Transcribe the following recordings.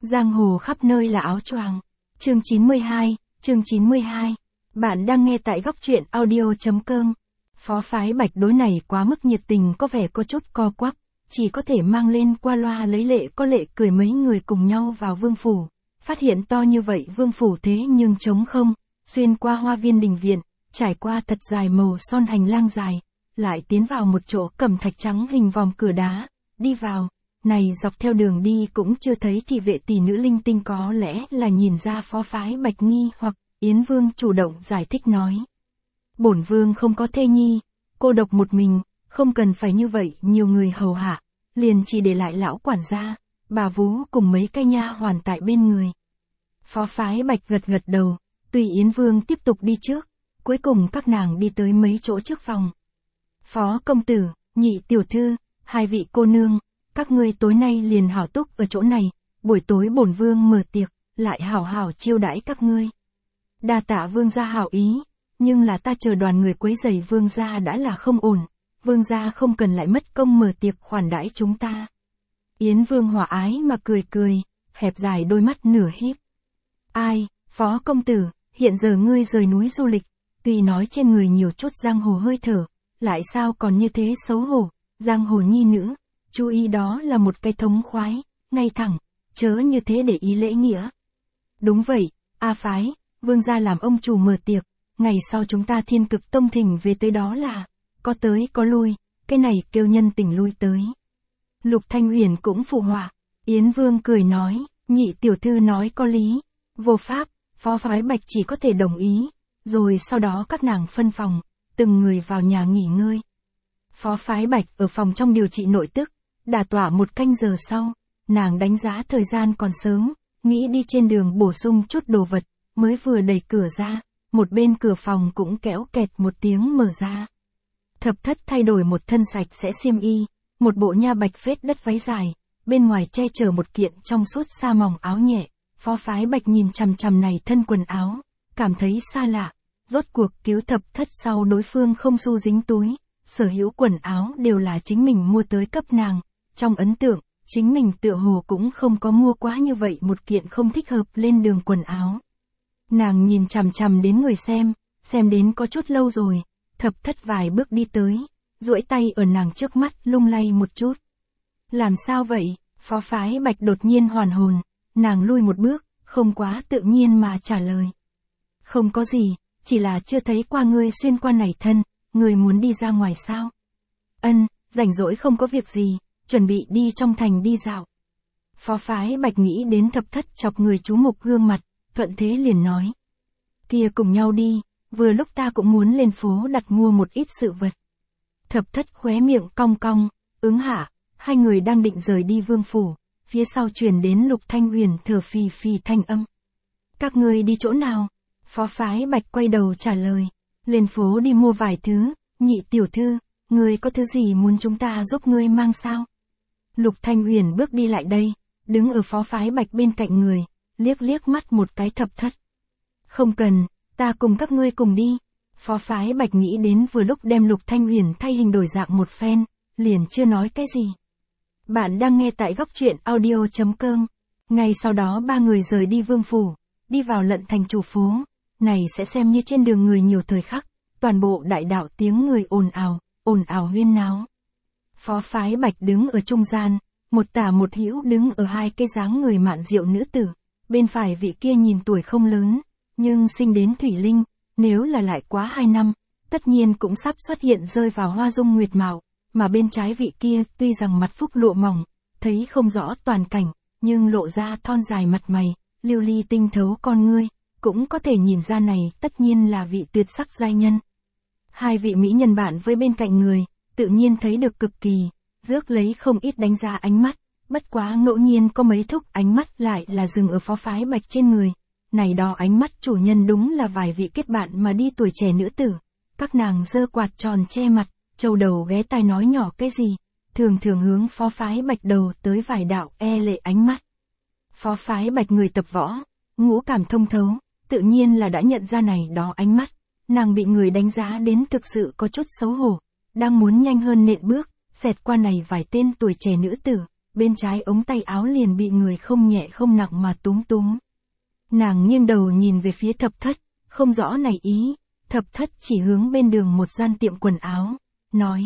Giang hồ khắp nơi là áo choàng. Chương 92. Bạn đang nghe tại góc truyện audio.com. Phó phái Bạch đối này quá mức nhiệt tình, có vẻ có chút co quắp, chỉ có thể mang lên qua loa lấy lệ có lệ cười mấy người cùng nhau vào vương phủ. Phát hiện to như vậy vương phủ thế nhưng trống không, xuyên qua hoa viên đình viện, trải qua thật dài màu son hành lang dài, lại tiến vào một chỗ cẩm thạch trắng hình vòm cửa đá, đi vào. Này dọc theo đường đi cũng chưa thấy thị vệ tỷ nữ linh tinh, có lẽ là nhìn ra phó phái Bạch nghi hoặc. Yến Vương chủ động giải thích nói. Bổn Vương không có thê nhi, cô độc một mình, không cần phải như vậy nhiều người hầu hạ, liền chỉ để lại lão quản gia, bà vú cùng mấy cái nha hoàn tại bên người. Phó phái Bạch gật gật đầu, tùy Yến Vương tiếp tục đi trước, cuối cùng các nàng đi tới mấy chỗ trước phòng. Phó công tử, nhị tiểu thư, hai vị cô nương, các ngươi tối nay liền hảo túc ở chỗ này, buổi tối bổn Vương mở tiệc, lại hảo hảo chiêu đãi các ngươi. Đa tạ Vương gia hảo ý, nhưng là ta chờ đoàn người quấy rầy Vương gia đã là không ổn, Vương gia không cần lại mất công mở tiệc khoản đãi chúng ta. Yến Vương hòa ái mà cười, hẹp dài đôi mắt nửa híp. Ai, Phó công tử, hiện giờ ngươi rời núi du lịch, tuy nói trên người nhiều chút giang hồ hơi thở, lại sao còn như thế xấu hổ, giang hồ nhi nữ, chú ý đó là một cái thống khoái, ngay thẳng, chớ như thế để ý lễ nghĩa. Đúng vậy, A phái, Vương gia làm ông chủ mở tiệc, ngày sau chúng ta Thiên Cực Tông thỉnh về tới đó là, có tới có lui, cái này kêu nhân tình lui tới. Lục Thanh Huyền cũng phụ họa, Yến Vương cười nói, nhị tiểu thư nói có lý, vô pháp, phó phái Bạch chỉ có thể đồng ý, rồi sau đó các nàng phân phòng, từng người vào nhà nghỉ ngơi. Phó phái Bạch ở phòng trong điều trị nội tức, đả tỏa một canh giờ sau, nàng đánh giá thời gian còn sớm, nghĩ đi trên đường bổ sung chút đồ vật. Mới vừa đẩy cửa ra, một bên cửa phòng cũng kéo kẹt một tiếng mở ra. Thập thất thay đổi một thân sạch sẽ xiêm y, một bộ nha bạch phết đất váy dài, bên ngoài che chở một kiện trong suốt sa mỏng áo nhẹ. Phó phái Bạch nhìn chằm chằm này thân quần áo, cảm thấy xa lạ, rốt cuộc cứu thập thất sau đối phương không xu dính túi, sở hữu quần áo đều là chính mình mua tới cấp nàng, trong ấn tượng, chính mình tựa hồ cũng không có mua quá như vậy một kiện không thích hợp lên đường quần áo. Nàng nhìn chằm chằm đến người xem đến có chút lâu rồi, thập thất vài bước đi tới, duỗi tay ở nàng trước mắt lung lay một chút. Làm sao vậy? Phó phái Bạch đột nhiên hoàn hồn, nàng lui một bước, không quá tự nhiên mà trả lời. Không có gì, chỉ là chưa thấy qua ngươi xuyên qua này thân, ngươi muốn đi ra ngoài sao? Ân, rảnh rỗi không có việc gì, chuẩn bị đi trong thành đi dạo. Phó phái Bạch nghĩ đến thập thất chọc người chú mục gương mặt. Thuận thế liền nói. Kia cùng nhau đi, vừa lúc ta cũng muốn lên phố đặt mua một ít sự vật. Thập thất khóe miệng cong cong, ứng hạ, hai người đang định rời đi vương phủ, phía sau truyền đến Lục Thanh Huyền thở phì phì thanh âm. Các ngươi đi chỗ nào? Phó phái Bạch quay đầu trả lời. Lên phố đi mua vài thứ, nhị tiểu thư, ngươi có thứ gì muốn chúng ta giúp ngươi mang sao? Lục Thanh Huyền bước đi lại đây, đứng ở phó phái Bạch bên cạnh người. Liếc mắt một cái thập thất. Không cần, ta cùng các ngươi cùng đi. Phó phái Bạch nghĩ đến vừa lúc đem Lục Thanh Huyền thay hình đổi dạng một phen, liền chưa nói cái gì. Bạn đang nghe tại góc truyện audio.com. Ngay sau đó ba người rời đi vương phủ, đi vào Lận Thành chủ phố. Này sẽ xem như trên đường người nhiều thời khắc, toàn bộ đại đạo tiếng người ồn ào huyên náo. Phó phái Bạch đứng ở trung gian, một tả một hữu đứng ở hai cái dáng người mạn diệu nữ tử. Bên phải vị kia nhìn tuổi không lớn, nhưng sinh đến thủy linh, nếu là lại quá 2 năm, tất nhiên cũng sắp xuất hiện rơi vào hoa dung nguyệt mạo, mà bên trái vị kia tuy rằng mặt phúc lụa mỏng, thấy không rõ toàn cảnh, nhưng lộ ra thon dài mặt mày, lưu ly tinh thấu con ngươi, cũng có thể nhìn ra này tất nhiên là vị tuyệt sắc giai nhân. Hai vị mỹ nhân bạn với bên cạnh người, tự nhiên thấy được cực kỳ, rước lấy không ít đánh giá ánh mắt. Bất quá ngẫu nhiên có mấy thúc ánh mắt lại là dừng ở phó phái Bạch trên người. Này đó ánh mắt chủ nhân đúng là vài vị kết bạn mà đi tuổi trẻ nữ tử. Các nàng giơ quạt tròn che mặt, châu đầu ghé tai nói nhỏ cái gì. Thường hướng phó phái Bạch đầu tới vài đạo lệ ánh mắt. Phó phái Bạch người tập võ, ngũ cảm thông thấu, tự nhiên là đã nhận ra này đó ánh mắt. Nàng bị người đánh giá đến thực sự có chút xấu hổ, đang muốn nhanh hơn nện bước, xẹt qua này vài tên tuổi trẻ nữ tử. bên trái ống tay áo liền bị người không nhẹ không nặng mà túm túm. Nàng nghiêng đầu nhìn về phía Thập Thất, không rõ này ý, Thập Thất chỉ hướng bên đường một gian tiệm quần áo, nói.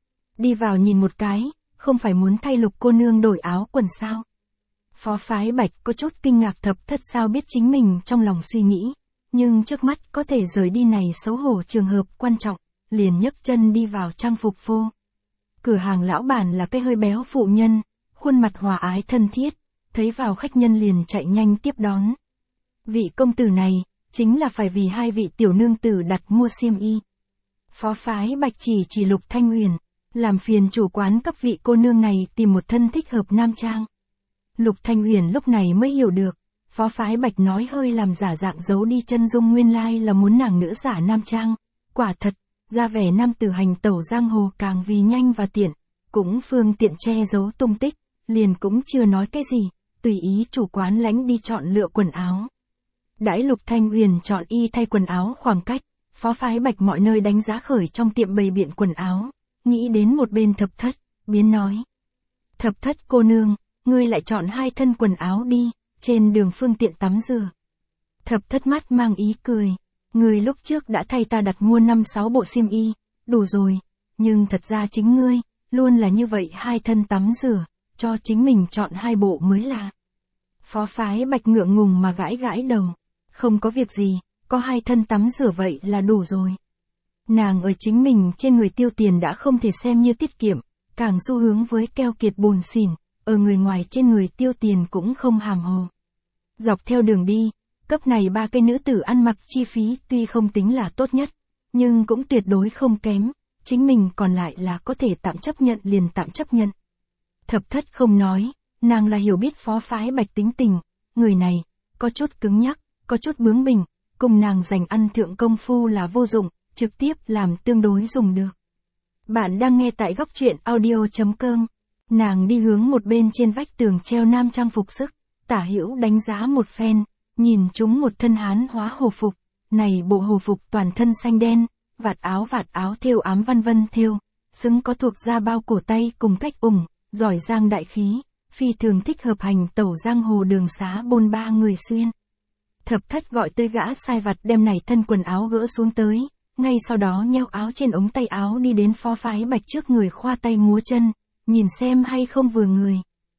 Đi vào nhìn một cái, không phải muốn thay Lục cô nương đổi áo quần sao? Phó Phái Bạch có chút kinh ngạc Thập Thất sao biết chính mình trong lòng suy nghĩ, nhưng trước mắt có thể rời đi này xấu hổ trường hợp quan trọng, liền nhấc chân đi vào trang phục vô. Cửa hàng lão bản là cái hơi béo phụ nhân, khuôn mặt hòa ái thân thiết, thấy vào khách nhân liền chạy nhanh tiếp đón. Vị công tử này, chính là phải vì hai vị tiểu nương tử đặt mua xiêm y. Phó Phái Bạch chỉ Lục Thanh Uyển, làm phiền chủ quán cấp vị cô nương này tìm một thân thích hợp nam trang. Lục Thanh Uyển lúc này mới hiểu được, Phó Phái Bạch nói hơi làm giả dạng giấu đi chân dung nguyên lai là muốn nàng nữ giả nam trang. Quả thật, ra vẻ nam tử hành tẩu giang hồ càng vì nhanh và tiện, cũng phương tiện che giấu tung tích, liền cũng chưa nói cái gì, tùy ý chủ quán lãnh đi chọn lựa quần áo. Đãi Lục Thanh Uyển chọn y thay quần áo khoảng cách, Phó Phái Bạch mọi nơi đánh giá khởi trong tiệm bày biện quần áo, nghĩ đến một bên Thập Thất, biến nói. Thập Thất cô nương, ngươi lại chọn hai thân quần áo đi, trên đường phương tiện tắm rửa. Thập Thất mắt mang ý cười, ngươi lúc trước đã thay ta đặt mua 5-6 bộ xiêm y, đủ rồi, nhưng thật ra chính ngươi, luôn là như vậy hai thân tắm rửa, cho chính mình chọn hai bộ mới là. Phó Phái Bạch ngượng ngùng mà gãi gãi đầu, không có việc gì, có hai thân tắm rửa vậy là đủ rồi. Nàng ở chính mình trên người tiêu tiền đã không thể xem như tiết kiệm, càng xu hướng với keo kiệt bùn xỉn, ở người ngoài trên người tiêu tiền cũng không hàm hồ. Dọc theo đường đi, cấp này ba cây nữ tử ăn mặc chi phí tuy không tính là tốt nhất, nhưng cũng tuyệt đối không kém, chính mình còn lại là có thể tạm chấp nhận liền tạm chấp nhận. Thập Thất không nói, nàng là hiểu biết Phó Phái Bạch tính tình, người này, có chút cứng nhắc, có chút bướng bỉnh, cùng nàng dành ăn thượng công phu là vô dụng, trực tiếp làm tương đối dùng được. Bạn đang nghe tại góc truyện audio.com. Nàng đi hướng một bên trên vách tường treo nam trang phục sức, tả hữu đánh giá một phen, nhìn chúng một thân hán hóa hồ phục, này bộ hồ phục toàn thân xanh đen, vạt áo thêu ám văn vân thêu, xứng có thuộc da bao cổ tay cùng cách ủng, giỏi giang đại khí, phi thường thích hợp hành tẩu giang hồ đường xá bôn ba người xuyên. Thập Thất gọi tới gã sai vặt đem này thân quần áo gỡ xuống tới, ngay sau đó nheo áo trên ống tay áo đi đến Phó Phái Bạch trước người khoa tay múa chân, nhìn xem hay không vừa người.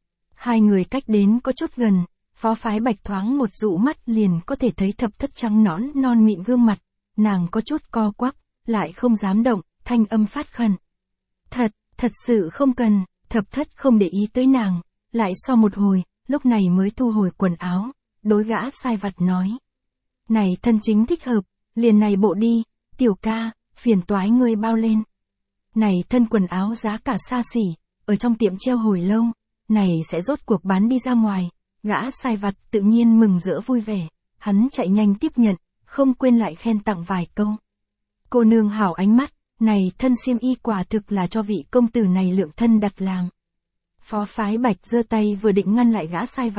Hai người cách đến có chút gần, Phó Phái Bạch thoáng một dụ mắt liền có thể thấy Thập Thất trắng nõn non mịn gương mặt, nàng có chút co quắp, lại không dám động, thanh âm phát khẩn. Thật sự không cần, Thập Thất không để ý tới nàng, lại sau một hồi, lúc này mới thu hồi quần áo, đối gã sai vặt nói. Này thân chính thích hợp, liền này bộ đi, tiểu ca, phiền toái ngươi bao lên. Này thân quần áo giá cả xa xỉ, ở trong tiệm treo hồi lâu, này sẽ rốt cuộc bán đi ra ngoài, gã sai vặt tự nhiên mừng rỡ vui vẻ, hắn chạy nhanh tiếp nhận, không quên lại khen tặng vài câu. Cô nương hảo ánh mắt, này thân xiêm y quả thực là cho vị công tử này lượng thân đặt làm. Phó Phái Bạch giơ tay vừa định ngăn lại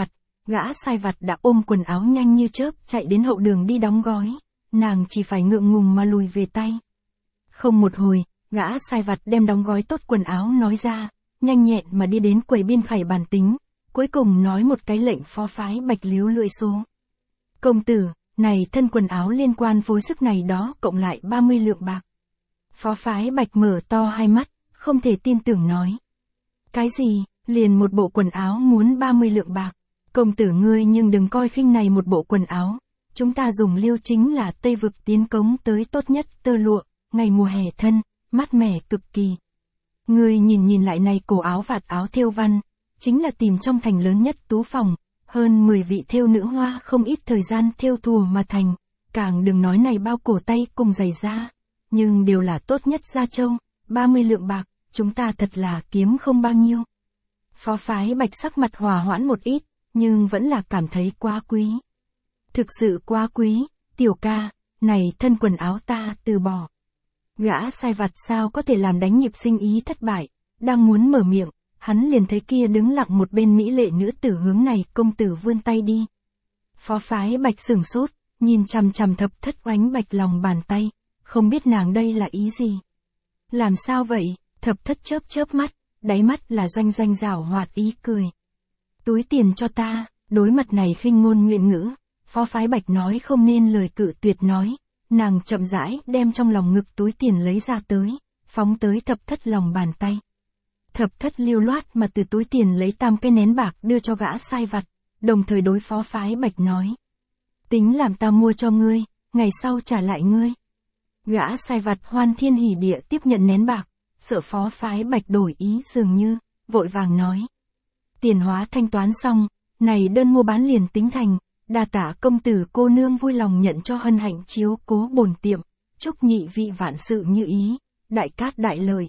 gã sai vặt đã ôm quần áo nhanh như chớp chạy đến hậu đường đi đóng gói, nàng chỉ phải ngượng ngùng mà lùi về tay. Không một hồi, gã sai vặt đem đóng gói tốt quần áo nói ra, nhanh nhẹn mà đi đến quầy biên khải bàn tính, cuối cùng nói một cái lệnh Phó Phái Bạch líu lưỡi số. Công tử, này thân quần áo liên quan phối sức này đó cộng lại 30 lượng bạc. Phó Phái Bạch mở to hai mắt, không thể tin tưởng nói. Cái gì, liền một bộ quần áo muốn 30 lượng bạc. Công tử ngươi nhưng đừng coi khinh này một bộ quần áo. Chúng ta dùng liêu chính là Tây Vực tiến cống tới tốt nhất tơ lụa, ngày mùa hè thân, mát mẻ cực kỳ. Ngươi nhìn lại này cổ áo vạt áo thêu văn, chính là tìm trong thành lớn nhất tú phòng, hơn 10 vị thêu nữ hoa không ít thời gian thêu thùa mà thành, càng đừng nói này bao cổ tay cùng giày da, nhưng đều là tốt nhất da trâu, 30 lượng bạc, chúng ta thật là kiếm không bao nhiêu. Phó Phái Bạch sắc mặt hòa hoãn một ít, nhưng vẫn là cảm thấy quá quý. Thực sự quá quý, tiểu ca, này thân quần áo ta từ bỏ. Gã sai vặt sao có thể làm đánh nhịp sinh ý thất bại, đang muốn mở miệng, hắn liền thấy kia đứng lặng một bên mỹ lệ nữ tử hướng này công tử vươn tay đi. Phó Phái Bạch sửng sốt, nhìn chằm chằm Thập Thất oánh bạch lòng bàn tay, không biết nàng đây là ý gì. Làm sao vậy? Thập Thất chớp mắt, đáy mắt là doanh doanh giảo hoạt ý cười. Túi tiền cho ta, đối mặt này khinh ngôn nguyện ngữ, Phó Phái Bạch nói không nên lời cự tuyệt nói, nàng chậm rãi đem trong lòng ngực túi tiền lấy ra tới, phóng tới Thập Thất lòng bàn tay. Thập Thất lưu loát mà từ túi tiền lấy 8 cái nén bạc đưa cho gã sai vặt, đồng thời đối Phó Phái Bạch nói. Tính làm ta mua cho ngươi, ngày sau trả lại ngươi. Gã sai vặt hoan thiên hỉ địa tiếp nhận nén bạc, sợ Phó Phái Bạch đổi ý dường như, vội vàng nói. Tiền hóa thanh toán xong, này đơn mua bán liền tính thành, đa tạ công tử cô nương vui lòng nhận cho hân hạnh chiếu cố bổn tiệm, chúc nhị vị vạn sự như ý, đại cát đại lợi.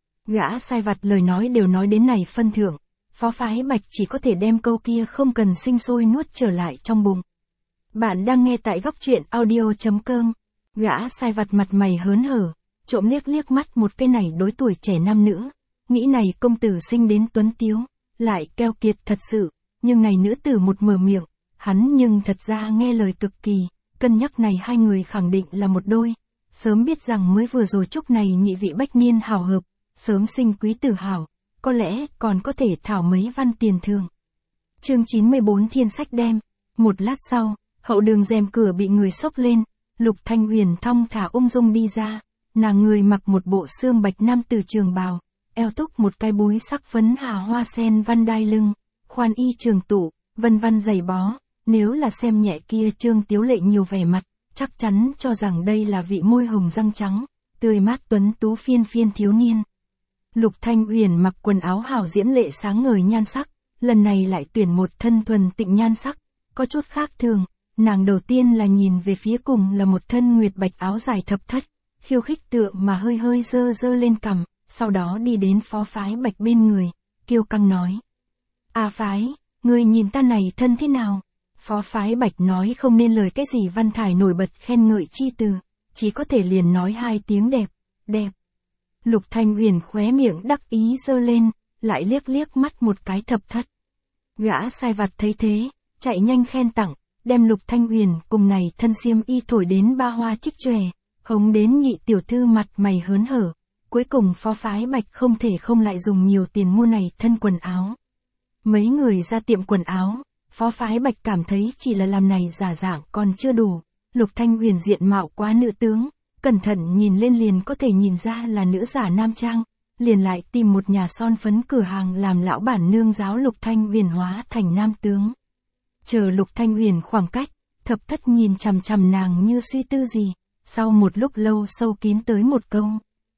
Gã sai vặt lời nói đều nói đến này phân thưởng, Phó Phái Bạch chỉ có thể đem câu kia không cần sinh sôi nuốt trở lại trong bụng. Bạn đang nghe tại góc truyện audio.com, gã sai vặt mặt mày hớn hở, trộm liếc mắt một cái này đối tuổi trẻ nam nữ, nghĩ này công tử sinh đến tuấn tiếu, lại keo kiệt thật sự, nhưng này nữ tử một mở miệng, hắn nhưng thật ra nghe lời cực kỳ, cân nhắc này hai người khẳng định là một đôi, sớm biết rằng mới vừa rồi chúc này nhị vị bách niên hảo hợp, sớm sinh quý tử hảo, có lẽ còn có thể thảo mấy văn tiền thường. Chương 94 Thiên Sách đem, một lát sau, hậu đường rèm cửa bị người xốc lên, Lục Thanh Huyền thong thả ung dung đi ra, nàng người mặc một bộ xương bạch nam từ trường bào, eo túc một cái búi sắc phấn hà hoa sen văn đai lưng, khoan y trường tụ, vân vân giày bó, nếu là xem nhẹ kia trương tiếu lệ nhiều vẻ mặt, chắc chắn cho rằng đây là vị môi hồng răng trắng, tươi mát tuấn tú phiên phiên thiếu niên. Lục Thanh Huyền mặc quần áo hào diễm lệ sáng ngời nhan sắc, lần này lại tuyển một thân thuần tịnh nhan sắc, có chút khác thường, nàng đầu tiên là nhìn về phía cùng là một thân nguyệt bạch áo dài Thập Thất, khiêu khích tựa mà hơi hơi dơ lên cằm, sau đó đi đến Phó Phái Bạch bên người, kiêu căng nói. Phái, ngươi nhìn ta này thân thế nào? Phó Phái Bạch nói không nên lời cái gì văn thải nổi bật khen ngợi chi từ, chỉ có thể liền nói hai tiếng đẹp, đẹp. Lục Thanh Huyền khóe miệng đắc ý dơ lên, lại liếc mắt một cái Thập Thất. Gã sai vặt thấy thế, chạy nhanh khen tặng, đem Lục Thanh Huyền cùng này thân xiêm y thổi đến ba hoa trích chòe, hống đến nhị tiểu thư mặt mày hớn hở. Cuối cùng Phó Phái Bạch không thể không lại dùng nhiều tiền mua này thân quần áo. Mấy người ra tiệm quần áo, Phó Phái Bạch cảm thấy chỉ là làm này giả dạng còn chưa đủ. Lục Thanh Huyền diện mạo quá nữ tướng, cẩn thận nhìn lên liền có thể nhìn ra là nữ giả nam trang, liền lại tìm một nhà son phấn cửa hàng làm lão bản nương giáo Lục Thanh Huyền hóa thành nam tướng. Chờ Lục Thanh Huyền khoảng cách, Thập Thất nhìn chằm chằm nàng như suy tư gì, sau một lúc lâu sâu kín tới một câu.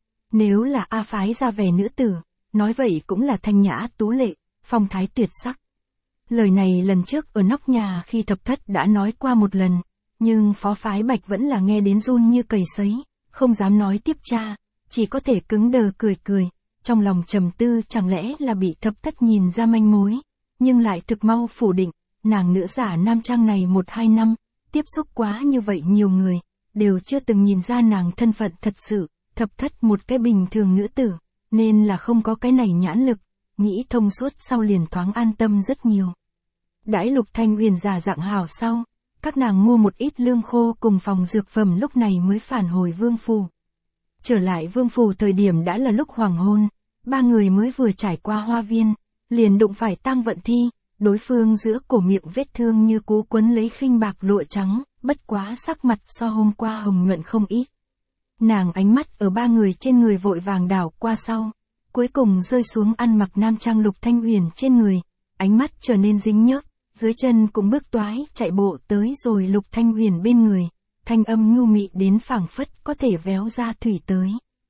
Nếu là phái ra vẻ nữ tử, nói vậy cũng là thanh nhã tú lệ, phong thái tuyệt sắc. Lời này lần trước ở nóc nhà khi Thập Thất đã nói qua một lần, nhưng Phó Phái Bạch vẫn là nghe đến run như cầy sấy, không dám nói tiếp tra, chỉ có thể cứng đờ cười, trong lòng trầm tư chẳng lẽ là bị Thập Thất nhìn ra manh mối, nhưng lại thực mau phủ định, nàng nữ giả nam trang này 1-2 năm, tiếp xúc quá như vậy nhiều người, đều chưa từng nhìn ra nàng thân phận thật sự. Thập Thất một cái bình thường nữ tử, nên là không có cái này nhãn lực, nghĩ thông suốt sau liền thoáng an tâm rất nhiều. Đãi Lục Thanh Huyền giả dạng hảo sau, các nàng mua một ít lương khô cùng phòng dược phẩm lúc này mới phản hồi Vương Phủ. Trở lại Vương Phủ thời điểm đã là lúc hoàng hôn, ba người mới vừa trải qua hoa viên, liền đụng phải Tang Vận Thi, đối phương giữa cổ miệng vết thương như cú quấn lấy khinh bạc lụa trắng, bất quá sắc mặt so hôm qua hồng nhuận không ít. Nàng ánh mắt ở ba người trên người vội vàng đảo qua sau, cuối cùng rơi xuống ăn mặc nam trang Lục Thanh Huyền trên người, ánh mắt trở nên dính nhớp, dưới chân cũng bước toái chạy bộ tới rồi Lục Thanh Huyền bên người, thanh âm nhu mị đến phảng phất có thể véo ra thủy tới.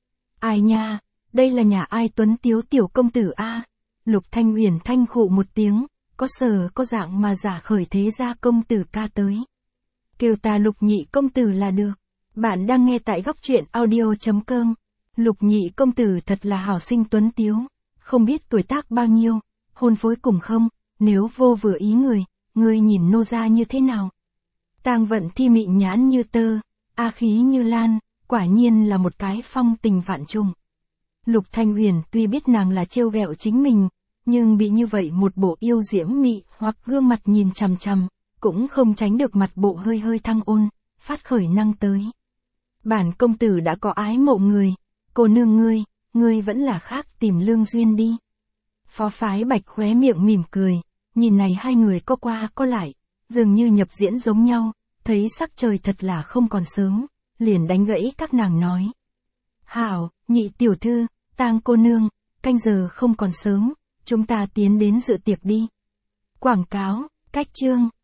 Ai nha, đây là nhà ai tuấn tiếu tiểu công tử a? Lục Thanh Huyền thanh khụ một tiếng, có sờ có dạng mà giả khởi thế ra công tử ca tới. Kêu ta Lục nhị công tử là được. Bạn đang nghe tại góc truyện audio.com. Lục nhị công tử thật là hảo sinh tuấn tiếu, không biết tuổi tác bao nhiêu, hôn phối cùng không, nếu vô vừa ý người nhìn nô gia như thế nào? Tang Vận Thi mị nhãn như tơ, khí như lan, quả nhiên là một cái phong tình vạn trùng. Lục Thanh Huyền tuy biết nàng là trêu ghẹo chính mình, nhưng bị như vậy một bộ yêu diễm mị hoặc gương mặt nhìn chằm chằm, cũng không tránh được mặt bộ hơi hơi thăng ôn, phát khởi năng tới. Bản công tử đã có ái mộ người, cô nương ngươi vẫn là khác tìm lương duyên đi. Phó Phái Bạch khóe miệng mỉm cười, nhìn này hai người có qua có lại, dường như nhập diễn giống nhau, thấy sắc trời thật là không còn sớm, liền đánh gãy các nàng nói. Hảo, nhị tiểu thư, Tang cô nương, canh giờ không còn sớm, chúng ta tiến đến dự tiệc đi. Quảng cáo, cách chương,